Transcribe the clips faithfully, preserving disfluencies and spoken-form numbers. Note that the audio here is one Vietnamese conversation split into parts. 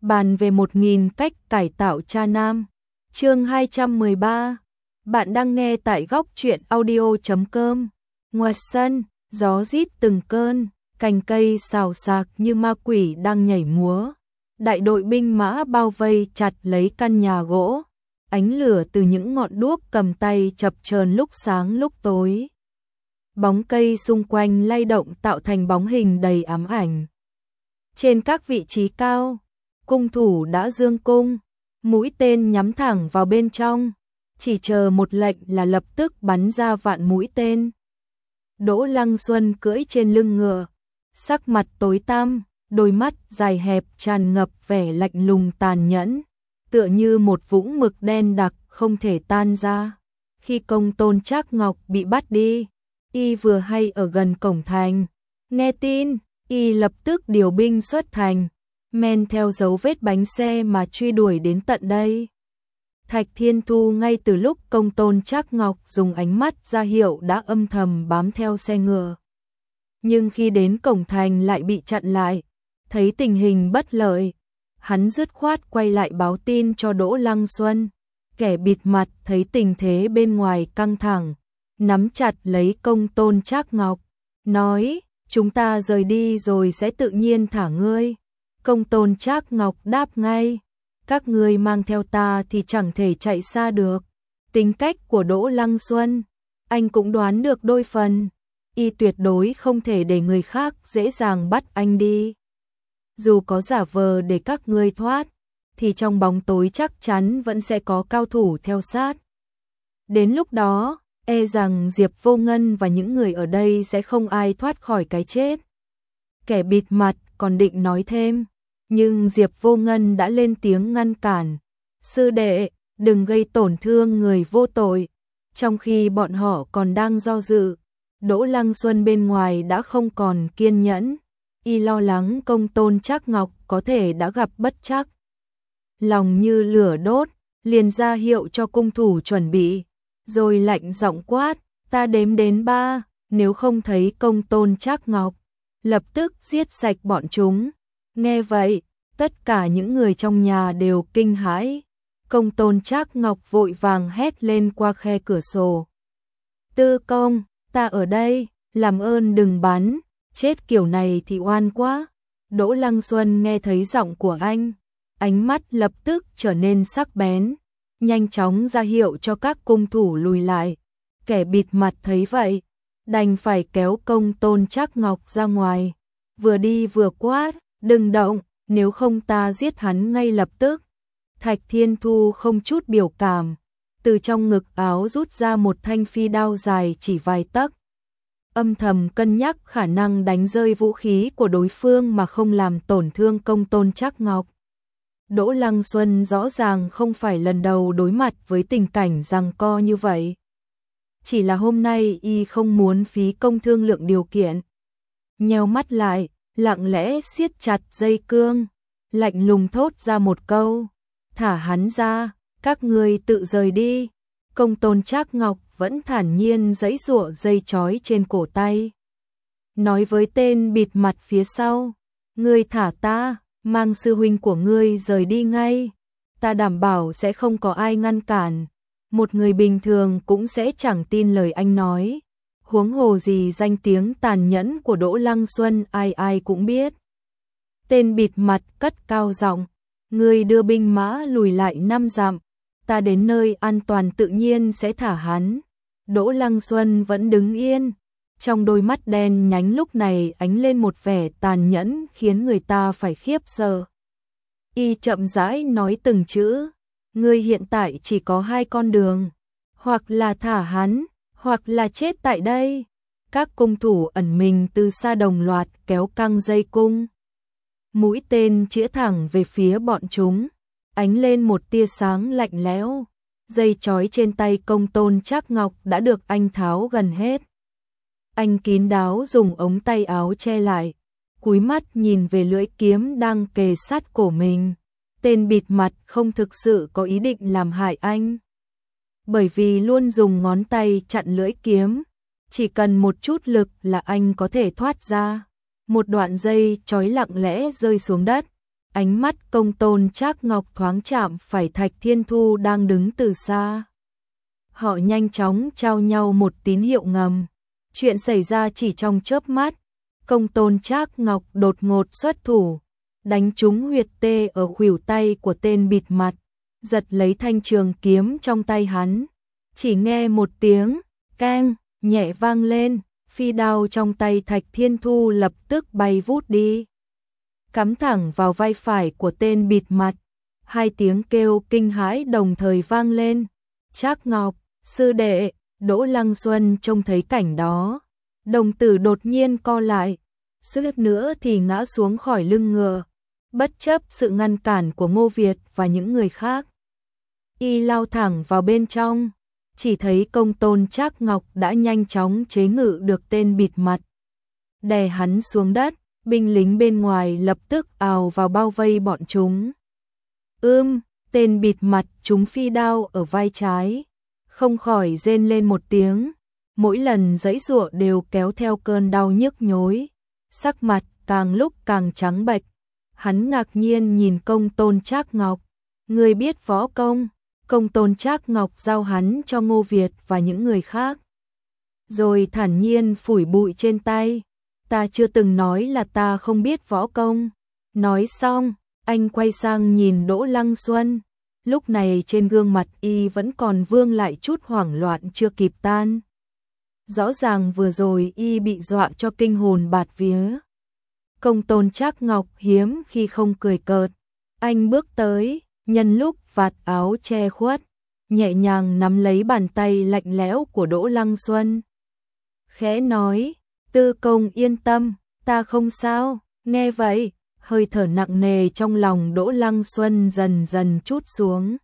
bàn về một nghìn cách cải tạo cha nam. Chương hai trăm mười ba. Bạn đang nghe tại góc truyện audio chấm com. Ngoài sân, gió rít từng cơn, cành cây xào xạc như ma quỷ đang nhảy múa. Đại đội binh mã bao vây chặt lấy căn nhà gỗ, ánh lửa từ những ngọn đuốc cầm tay chập chờn lúc sáng lúc tối. Bóng cây xung quanh lay động tạo thành bóng hình đầy ám ảnh. Trên các vị trí cao, cung thủ đã giương cung, mũi tên nhắm thẳng vào bên trong, chỉ chờ một lệnh là lập tức bắn ra vạn mũi tên. Đỗ Lăng Xuân cưỡi trên lưng ngựa, sắc mặt tối tăm, đôi mắt dài hẹp tràn ngập vẻ lạnh lùng tàn nhẫn, tựa như một vũng mực đen đặc không thể tan ra. Khi Công Tôn Trác Ngọc bị bắt đi, y vừa hay ở gần cổng thành, nghe tin, y lập tức điều binh xuất thành, men theo dấu vết bánh xe mà truy đuổi đến tận đây. Thạch Thiên Thu ngay từ lúc Công Tôn Trác Ngọc dùng ánh mắt ra hiệu đã âm thầm bám theo xe ngựa. Nhưng khi đến cổng thành lại bị chặn lại, thấy tình hình bất lợi, hắn dứt khoát quay lại báo tin cho Đỗ Lăng Xuân. Kẻ bịt mặt thấy tình thế bên ngoài căng thẳng, nắm chặt lấy Công Tôn Trác Ngọc, nói, chúng ta rời đi rồi sẽ tự nhiên thả ngươi. Công Tôn Trác Ngọc đáp ngay, các ngươi mang theo ta thì chẳng thể chạy xa được. Tính cách của Đỗ Lăng Xuân, anh cũng đoán được đôi phần, y tuyệt đối không thể để người khác dễ dàng bắt anh đi. Dù có giả vờ để các ngươi thoát, thì trong bóng tối chắc chắn vẫn sẽ có cao thủ theo sát. Đến lúc đó, e rằng Diệp Vô Ngân và những người ở đây sẽ không ai thoát khỏi cái chết. Kẻ bịt mặt còn định nói thêm, nhưng Diệp Vô Ngân đã lên tiếng ngăn cản. Sư đệ, đừng gây tổn thương người vô tội. Trong khi bọn họ còn đang do dự, Đỗ Lăng Xuân bên ngoài đã không còn kiên nhẫn. Y lo lắng Công Tôn Trác Ngọc có thể đã gặp bất trắc. Lòng như lửa đốt, liền ra hiệu cho cung thủ chuẩn bị, rồi lạnh giọng quát, ta đếm đến ba, nếu không thấy Công Tôn Trác Ngọc, lập tức giết sạch bọn chúng. Nghe vậy, tất cả những người trong nhà đều kinh hãi. Công Tôn Trác Ngọc vội vàng hét lên qua khe cửa sổ. Tư công, ta ở đây, làm ơn đừng bắn, chết kiểu này thì oan quá. Đỗ Lăng Xuân nghe thấy giọng của anh, ánh mắt lập tức trở nên sắc bén, nhanh chóng ra hiệu cho các cung thủ lùi lại. Kẻ bịt mặt thấy vậy, đành phải kéo Công Tôn Trác Ngọc ra ngoài, vừa đi vừa quát, đừng động, nếu không ta giết hắn ngay lập tức. Thạch Thiên Thu không chút biểu cảm, từ trong ngực áo rút ra một thanh phi đao dài chỉ vài tấc, âm thầm cân nhắc khả năng đánh rơi vũ khí của đối phương mà không làm tổn thương Công Tôn Trác Ngọc. Đỗ Lăng Xuân rõ ràng không phải lần đầu đối mặt với tình cảnh giằng co như vậy. Chỉ là hôm nay y không muốn phí công thương lượng điều kiện. Nheo mắt lại, lặng lẽ siết chặt dây cương, lạnh lùng thốt ra một câu, thả hắn ra, các ngươi tự rời đi. Công Tôn Trác Ngọc vẫn thản nhiên giãy giụa dây trói trên cổ tay. Nói với tên bịt mặt phía sau, ngươi thả ta, mang sư huynh của ngươi rời đi ngay. Ta đảm bảo sẽ không có ai ngăn cản. Một người bình thường cũng sẽ chẳng tin lời anh nói. Huống hồ gì danh tiếng tàn nhẫn của Đỗ Lăng Xuân ai ai cũng biết. Tên bịt mặt cất cao giọng, ngươi đưa binh mã lùi lại năm dặm, ta đến nơi an toàn tự nhiên sẽ thả hắn. Đỗ Lăng Xuân vẫn đứng yên, trong đôi mắt đen nhánh lúc này ánh lên một vẻ tàn nhẫn khiến người ta phải khiếp sợ. Y chậm rãi nói từng chữ, ngươi hiện tại chỉ có hai con đường, hoặc là thả hắn, hoặc là chết tại đây. Các cung thủ ẩn mình từ xa đồng loạt kéo căng dây cung. Mũi tên chĩa thẳng về phía bọn chúng, ánh lên một tia sáng lạnh lẽo. Dây trói trên tay Công Tôn Trác Ngọc đã được anh tháo gần hết. Anh kín đáo dùng ống tay áo che lại, cúi mắt nhìn về lưỡi kiếm đang kề sát cổ mình. Tên bịt mặt không thực sự có ý định làm hại anh, bởi vì luôn dùng ngón tay chặn lưỡi kiếm, chỉ cần một chút lực là anh có thể thoát ra. Một đoạn dây trói lặng lẽ rơi xuống đất, ánh mắt Công Tôn Trác Ngọc thoáng chạm phải Thạch Thiên Thu đang đứng từ xa. Họ nhanh chóng trao nhau một tín hiệu ngầm. Chuyện xảy ra chỉ trong chớp mắt. Công Tôn Trác Ngọc đột ngột xuất thủ, đánh trúng huyệt tê ở khuỷu tay của tên bịt mặt, giật lấy thanh trường kiếm trong tay hắn. Chỉ nghe một tiếng keng nhẹ vang lên, phi đao trong tay Thạch Thiên Thu lập tức bay vút đi, cắm thẳng vào vai phải của tên bịt mặt. Hai tiếng kêu kinh hãi đồng thời vang lên. Trác Ngọc, sư đệ. Đỗ Lăng Xuân trông thấy cảnh đó, đồng tử đột nhiên co lại, suýt nữa thì ngã xuống khỏi lưng ngựa, bất chấp sự ngăn cản của Ngô Việt và những người khác. Y lao thẳng vào bên trong, chỉ thấy Công Tôn Trác Ngọc đã nhanh chóng chế ngự được tên bịt mặt, đè hắn xuống đất. Binh lính bên ngoài lập tức ào vào bao vây bọn chúng. Ưm, tên bịt mặt trúng phi đao ở vai trái, không khỏi rên lên một tiếng, mỗi lần giãy giụa đều kéo theo cơn đau nhức nhối, sắc mặt càng lúc càng trắng bệch. Hắn ngạc nhiên nhìn Công Tôn Trác Ngọc, người biết võ công. Công Tôn Trác Ngọc giao hắn cho Ngô Việt và những người khác, rồi thản nhiên phủi bụi trên tay. Ta chưa từng nói là ta không biết võ công. Nói xong, anh quay sang nhìn Đỗ Lăng Xuân. Lúc này trên gương mặt y vẫn còn vương lại chút hoảng loạn chưa kịp tan. Rõ ràng vừa rồi y bị dọa cho kinh hồn bạt vía. Công Tôn Trác Ngọc hiếm khi không cười cợt. Anh bước tới, nhân lúc vạt áo che khuất, nhẹ nhàng nắm lấy bàn tay lạnh lẽo của Đỗ Lăng Xuân. Khẽ nói, Tư công yên tâm, ta không sao. Nghe vậy, hơi thở nặng nề trong lòng Đỗ Lăng Xuân dần dần trút xuống.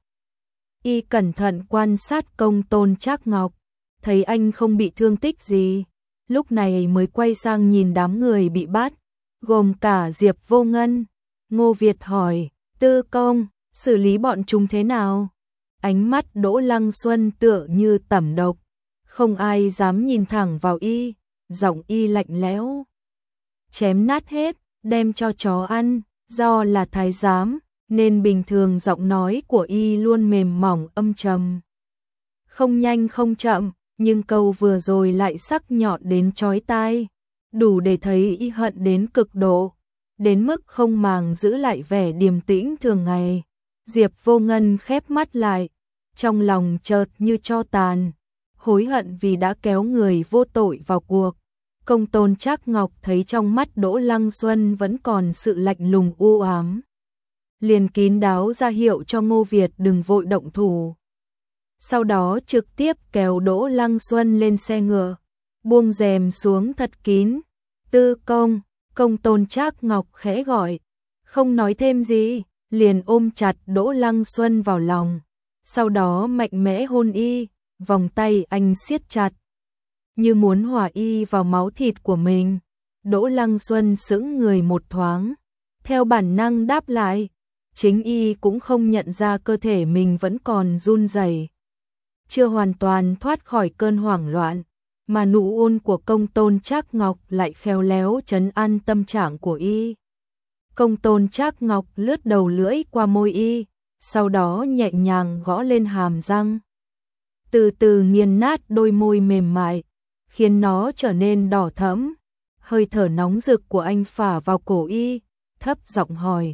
Y cẩn thận quan sát Công Tôn Trác Ngọc, thấy anh không bị thương tích gì, lúc này mới quay sang nhìn đám người bị bắt, gồm cả Diệp Vô Ngân. Ngô Việt hỏi, Tư công, xử lý bọn chúng thế nào? Ánh mắt Đỗ Lăng Xuân tựa như tẩm độc, không ai dám nhìn thẳng vào y, giọng y lạnh lẽo. Chém nát hết, đem cho chó ăn. Do là thái giám, nên bình thường giọng nói của y luôn mềm mỏng âm trầm, không nhanh không chậm, nhưng câu vừa rồi lại sắc nhọn đến chói tai, đủ để thấy y hận đến cực độ, đến mức không màng giữ lại vẻ điềm tĩnh thường ngày. Diệp Vô Ngân khép mắt lại, trong lòng chợt như tro tàn, hối hận vì đã kéo người vô tội vào cuộc. Công Tôn Trác Ngọc thấy trong mắt Đỗ Lăng Xuân vẫn còn sự lạnh lùng u ám, liền kín đáo ra hiệu cho Ngô Việt đừng vội động thủ. Sau đó trực tiếp kéo Đỗ Lăng Xuân lên xe ngựa, buông rèm xuống thật kín. Tư công. Công Tôn Trác Ngọc khẽ gọi, không nói thêm gì, liền ôm chặt Đỗ Lăng Xuân vào lòng, sau đó mạnh mẽ hôn y, vòng tay anh siết chặt, như muốn hòa y vào máu thịt của mình. Đỗ Lăng Xuân sững người một thoáng, theo bản năng đáp lại, chính y cũng không nhận ra cơ thể mình vẫn còn run rẩy, chưa hoàn toàn thoát khỏi cơn hoảng loạn, mà nụ ôn của Công Tôn Trác Ngọc lại khéo léo trấn an tâm trạng của y. Công Tôn Trác Ngọc lướt đầu lưỡi qua môi y, sau đó nhẹ nhàng gõ lên hàm răng, từ từ nghiền nát đôi môi mềm mại, khiến nó trở nên đỏ thẫm. Hơi thở nóng rực của anh phả vào cổ y, thấp giọng hỏi,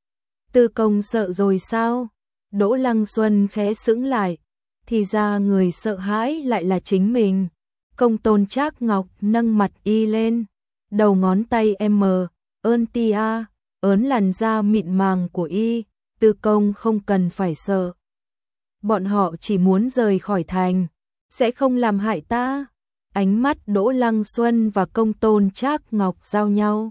Tư công sợ rồi sao? Đỗ Lăng Xuân khẽ sững lại, thì ra người sợ hãi lại là chính mình. Công Tôn Trác Ngọc nâng mặt y lên, đầu ngón tay em ơn tia, ớn làn da mịn màng của y. Tư công không cần phải sợ, bọn họ chỉ muốn rời khỏi thành, sẽ không làm hại ta. Ánh mắt Đỗ Lăng Xuân và Công Tôn Trác Ngọc giao nhau,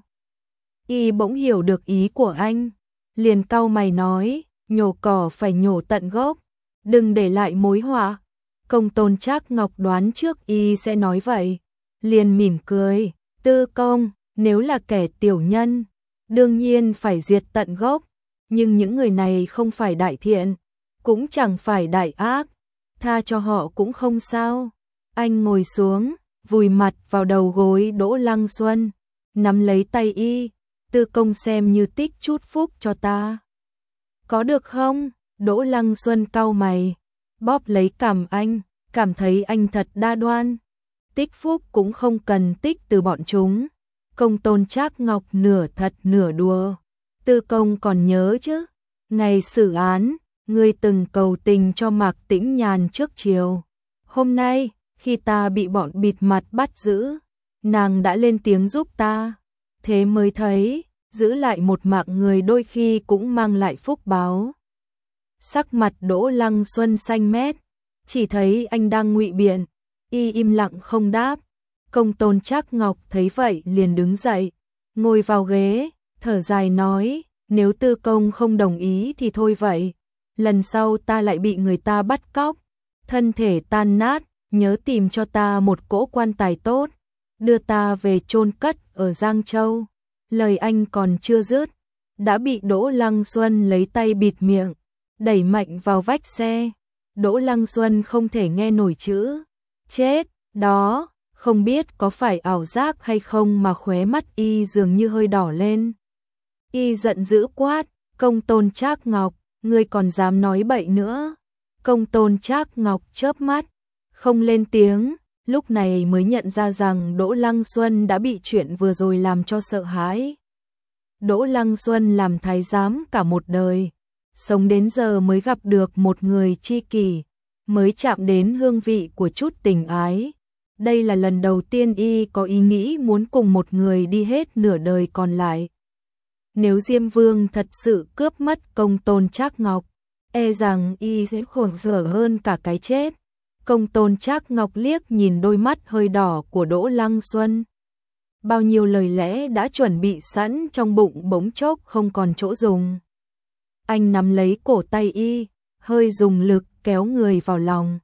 y bỗng hiểu được ý của anh, liền cau mày nói, nhổ cỏ phải nhổ tận gốc, đừng để lại mối họa. Công Tôn Trác Ngọc đoán trước y sẽ nói vậy, liền mỉm cười, Tư công, nếu là kẻ tiểu nhân, đương nhiên phải diệt tận gốc, nhưng những người này không phải đại thiện, cũng chẳng phải đại ác, tha cho họ cũng không sao. Anh ngồi xuống, vùi mặt vào đầu gối Đỗ Lăng Xuân, nắm lấy tay y, Tư công xem như tích chút phúc cho ta. Có được không? Đỗ Lăng Xuân cau mày, bóp lấy cằm anh, cảm thấy anh thật đa đoan. Tích phúc cũng không cần tích từ bọn chúng. Công Tôn Trác Ngọc nửa thật nửa đùa. Tư công còn nhớ chứ? Ngày xử án, ngươi từng cầu tình cho Mạc Tĩnh Nhàn trước chiều. Hôm nay, khi ta bị bọn bịt mặt bắt giữ, nàng đã lên tiếng giúp ta. Thế mới thấy, giữ lại một mạng người đôi khi cũng mang lại phúc báo. Sắc mặt Đỗ Lăng Xuân xanh mét, chỉ thấy anh đang ngụy biện, y im lặng không đáp. Công Tôn Trác Ngọc thấy vậy liền đứng dậy, ngồi vào ghế, thở dài nói, nếu Tư công không đồng ý thì thôi vậy. Lần sau ta lại bị người ta bắt cóc, thân thể tan nát, nhớ tìm cho ta một cỗ quan tài tốt, đưa ta về chôn cất ở Giang Châu. Lời anh còn chưa dứt, đã bị Đỗ Lăng Xuân lấy tay bịt miệng, đẩy mạnh vào vách xe. Đỗ Lăng Xuân không thể nghe nổi chữ chết đó, không biết có phải ảo giác hay không mà khóe mắt y dường như hơi đỏ lên. Y giận dữ quát, Công Tôn Trác Ngọc, ngươi còn dám nói bậy nữa. Công Tôn Trác Ngọc chớp mắt, không lên tiếng, lúc này mới nhận ra rằng Đỗ Lăng Xuân đã bị chuyện vừa rồi làm cho sợ hãi. Đỗ Lăng Xuân làm thái giám cả một đời, sống đến giờ mới gặp được một người tri kỷ, mới chạm đến hương vị của chút tình ái. Đây là lần đầu tiên y có ý nghĩ muốn cùng một người đi hết nửa đời còn lại. Nếu Diêm Vương thật sự cướp mất Công Tôn Trác Ngọc, e rằng y sẽ khổ sở hơn cả cái chết. Công Tôn Trác Ngọc liếc nhìn đôi mắt hơi đỏ của Đỗ Lăng Xuân. Bao nhiêu lời lẽ đã chuẩn bị sẵn trong bụng bỗng chốc không còn chỗ dùng. Anh nắm lấy cổ tay y, hơi dùng lực kéo người vào lòng.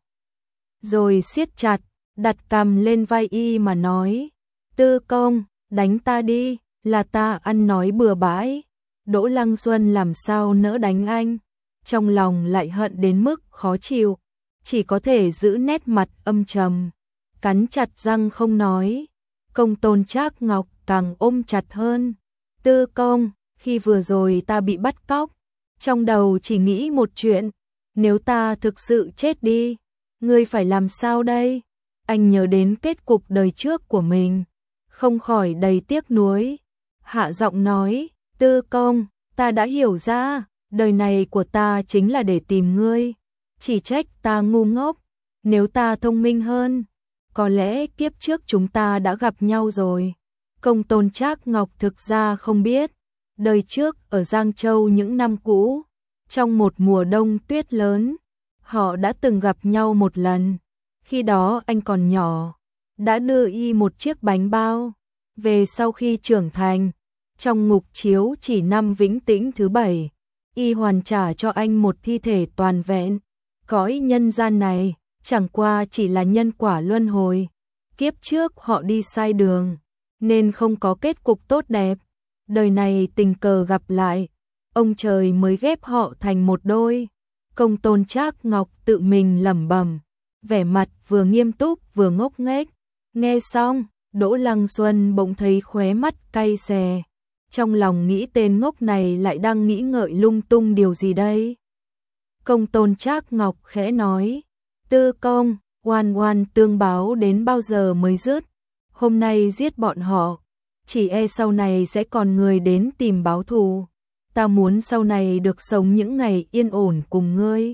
Rồi siết chặt, đặt cằm lên vai y mà nói, Tư công, đánh ta đi, là ta ăn nói bừa bãi. Đỗ Lăng Xuân làm sao nỡ đánh anh, trong lòng lại hận đến mức khó chịu, chỉ có thể giữ nét mặt âm trầm, cắn chặt răng không nói. Công Tôn Trác Ngọc càng ôm chặt hơn, Tư công, khi vừa rồi ta bị bắt cóc, trong đầu chỉ nghĩ một chuyện, nếu ta thực sự chết đi, ngươi phải làm sao đây? Anh nhớ đến kết cục đời trước của mình, không khỏi đầy tiếc nuối, hạ giọng nói, Tư công, ta đã hiểu ra, đời này của ta chính là để tìm ngươi, chỉ trách ta ngu ngốc, nếu ta thông minh hơn, có lẽ kiếp trước chúng ta đã gặp nhau rồi. Công Tôn Trác Ngọc thực ra không biết, đời trước ở Giang Châu những năm cũ, trong một mùa đông tuyết lớn, họ đã từng gặp nhau một lần. Khi đó anh còn nhỏ, đã đưa y một chiếc bánh bao. Về sau khi trưởng thành, trong ngục chiếu chỉ năm Vĩnh Tĩnh thứ bảy, y hoàn trả cho anh một thi thể toàn vẹn. Cõi nhân gian này, chẳng qua chỉ là nhân quả luân hồi. Kiếp trước họ đi sai đường, nên không có kết cục tốt đẹp. Đời này tình cờ gặp lại, ông trời mới ghép họ thành một đôi. Công Tôn Trác Ngọc tự mình lẩm bẩm, vẻ mặt vừa nghiêm túc vừa ngốc nghếch. Nghe xong, Đỗ Lăng Xuân bỗng thấy khóe mắt cay xè, trong lòng nghĩ tên ngốc này lại đang nghĩ ngợi lung tung điều gì đây. Công Tôn Trác Ngọc khẽ nói, Tư công, oan oan tương báo đến bao giờ mới dứt? Hôm nay giết bọn họ, chỉ e sau này sẽ còn người đến tìm báo thù. Ta muốn sau này được sống những ngày yên ổn cùng ngươi.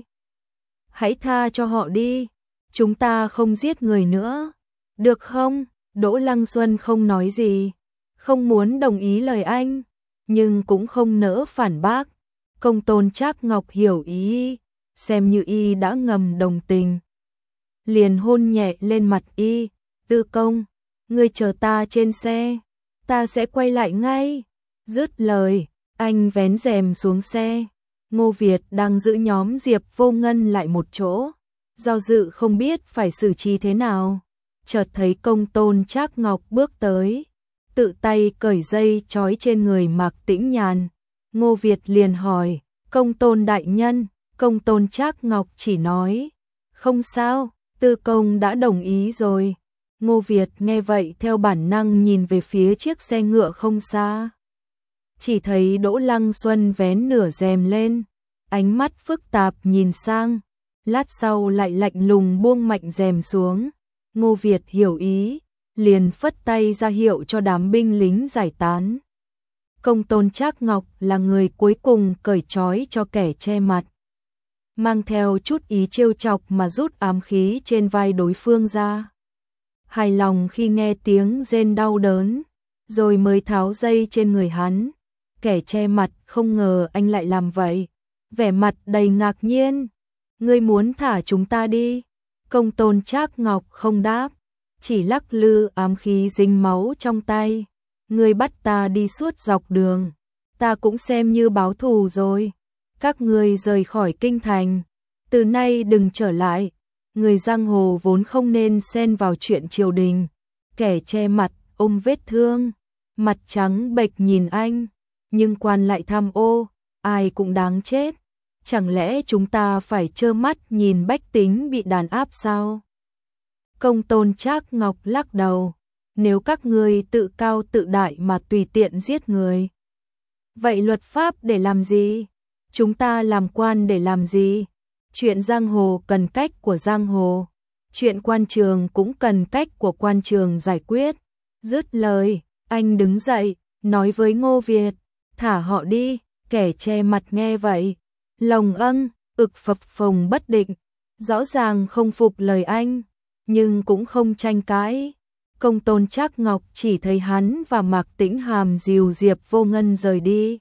Hãy tha cho họ đi, chúng ta không giết người nữa, được không? Đỗ Lăng Xuân không nói gì, không muốn đồng ý lời anh, nhưng cũng không nỡ phản bác. Công Tôn Trác Ngọc hiểu ý, xem như y đã ngầm đồng tình, liền hôn nhẹ lên mặt y, Tư công, ngươi chờ ta trên xe, ta sẽ quay lại ngay. Dứt lời, anh vén rèm xuống xe. Ngô Việt đang giữ nhóm Diệp Vô Ngân lại một chỗ, do dự không biết phải xử trí thế nào. Chợt thấy Công Tôn Trác Ngọc bước tới, tự tay cởi dây trói trên người Mạc Tĩnh Nhàn. Ngô Việt liền hỏi, Công Tôn đại nhân? Công Tôn Trác Ngọc chỉ nói, không sao, Tư công đã đồng ý rồi. Ngô Việt nghe vậy theo bản năng nhìn về phía chiếc xe ngựa không xa. chỉ thấy Đỗ Lăng Xuân vén nửa rèm lên, ánh mắt phức tạp nhìn sang, lát sau lại lạnh lùng buông mạnh rèm xuống. Ngô Việt hiểu ý, liền phất tay ra hiệu cho đám binh lính giải tán. Công tôn Trác Ngọc là người cuối cùng cởi trói cho kẻ che mặt, mang theo chút ý trêu chọc mà rút ám khí trên vai đối phương ra. Hài lòng khi nghe tiếng rên đau đớn, rồi mới tháo dây trên người hắn. Kẻ che mặt không ngờ anh lại làm vậy, vẻ mặt đầy ngạc nhiên. Ngươi muốn thả chúng ta đi? Công tôn Trác Ngọc không đáp, chỉ lắc lư ám khí dính máu trong tay. Ngươi bắt ta đi suốt dọc đường, ta cũng xem như báo thù rồi. Các ngươi rời khỏi kinh thành, từ nay đừng trở lại. Người giang hồ vốn không nên xen vào chuyện triều đình. Kẻ che mặt ôm vết thương, mặt trắng bệch nhìn anh, nhưng quan lại tham ô, ai cũng đáng chết. Chẳng lẽ chúng ta phải trơ mắt nhìn bách tính bị đàn áp sao? Công tôn Trác Ngọc lắc đầu, nếu các ngươi tự cao tự đại mà tùy tiện giết người, vậy luật pháp để làm gì? Chúng ta làm quan để làm gì? Chuyện giang hồ cần cách của giang hồ, chuyện quan trường cũng cần cách của quan trường giải quyết. Dứt lời, anh đứng dậy, nói với Ngô Việt, thả họ đi. Kẻ che mặt nghe vậy, lòng âng, ực phập phồng bất định, rõ ràng không phục lời anh, nhưng cũng không tranh cãi. Công tôn Trác Ngọc chỉ thấy hắn và Mạc Tĩnh Hàm dìu Diệp Vô Ngân rời đi.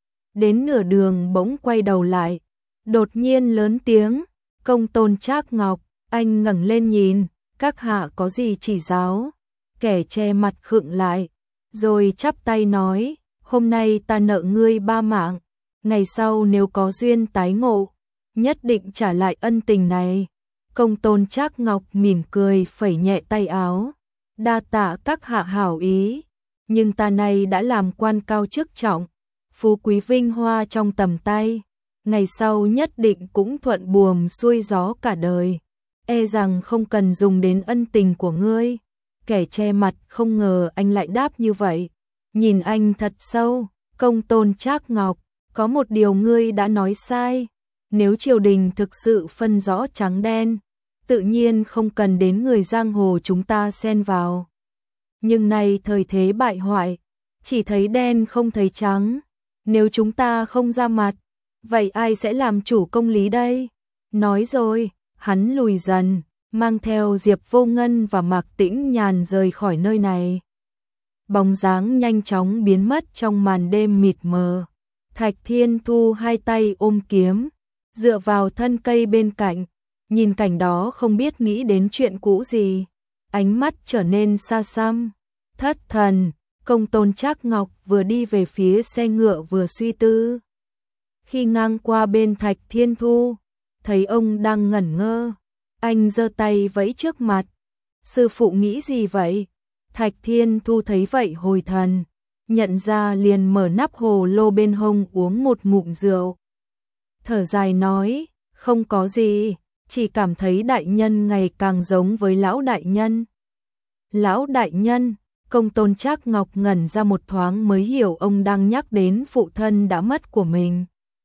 Đến nửa đường bỗng quay đầu lại, đột nhiên lớn tiếng, công tôn Trác Ngọc. Anh ngẩng lên nhìn, các hạ có gì chỉ giáo? Kẻ che mặt khựng lại, rồi chắp tay nói, hôm nay ta nợ ngươi ba mạng, ngày sau nếu có duyên tái ngộ, nhất định trả lại ân tình này. Công tôn Trác Ngọc mỉm cười phẩy nhẹ tay áo, đa tạ các hạ hảo ý, nhưng ta nay đã làm quan cao chức trọng, phú quý vinh hoa trong tầm tay, ngày sau nhất định cũng thuận buồm xuôi gió cả đời, e rằng không cần dùng đến ân tình của ngươi. Kẻ che mặt không ngờ anh lại đáp như vậy, nhìn anh thật sâu. Công tôn Trác Ngọc, có một điều ngươi đã nói sai, nếu triều đình thực sự phân rõ trắng đen, tự nhiên không cần đến người giang hồ chúng ta xen vào. Nhưng nay thời thế bại hoại, chỉ thấy đen không thấy trắng, nếu chúng ta không ra mặt, vậy ai sẽ làm chủ công lý đây? Nói rồi, hắn lùi dần, mang theo Diệp Vô Ngân và Mạc Tĩnh Nhàn rời khỏi nơi này. Bóng dáng nhanh chóng biến mất trong màn đêm mịt mờ. Thạch Thiên Thu hai tay ôm kiếm, dựa vào thân cây bên cạnh, nhìn cảnh đó không biết nghĩ đến chuyện cũ gì, ánh mắt trở nên xa xăm, thất thần. Công tôn Trác Ngọc vừa đi về phía xe ngựa vừa suy tư. Khi ngang qua bên Thạch Thiên Thu, thấy ông đang ngẩn ngơ, anh giơ tay vẫy trước mặt. Sư phụ nghĩ gì vậy? Thạch Thiên Thu thấy vậy hồi thần, nhận ra liền mở nắp hồ lô bên hông uống một ngụm rượu. Thở dài nói, không có gì, chỉ cảm thấy đại nhân ngày càng giống với lão đại nhân. Lão đại nhân? Công tôn Trác Ngọc ngẩn ra một thoáng mới hiểu ông đang nhắc đến phụ thân đã mất của mình.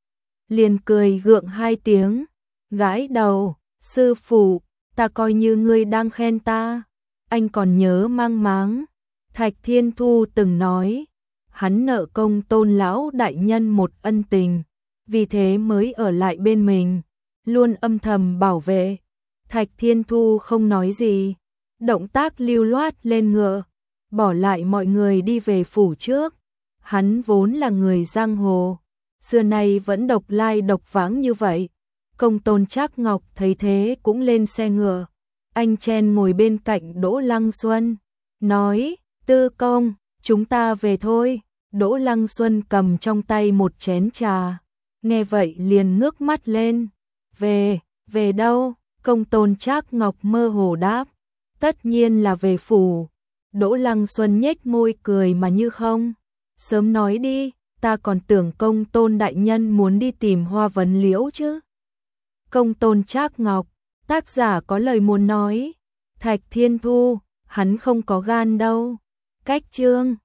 Liền cười gượng hai tiếng, gãi đầu, sư phụ, ta coi như ngươi đang khen ta. Anh còn nhớ mang máng, Thạch Thiên Thu từng nói, hắn nợ công tôn lão đại nhân một ân tình, vì thế mới ở lại bên mình, luôn âm thầm bảo vệ. Thạch Thiên Thu không nói gì, động tác lưu loát lên ngựa, bỏ lại mọi người đi về phủ trước. Hắn vốn là người giang hồ, xưa nay vẫn độc lai độc vãng như vậy. Công tôn Trác Ngọc thấy thế cũng lên xe ngựa. Anh chen ngồi bên cạnh Đỗ Lăng Xuân, nói, Tư công, chúng ta về thôi. Đỗ Lăng Xuân cầm trong tay một chén trà, nghe vậy liền ngước mắt lên. Về, về đâu? Công tôn Trác Ngọc mơ hồ đáp, tất nhiên là về phủ. Đỗ Lăng Xuân nhếch môi cười mà như không. Sớm nói đi, ta còn tưởng công tôn đại nhân muốn đi tìm Hoa Vấn Liễu chứ. Công tôn Trác Ngọc, tác giả có lời muốn nói. Thạch Thiên Thu, hắn không có gan đâu. Cách chương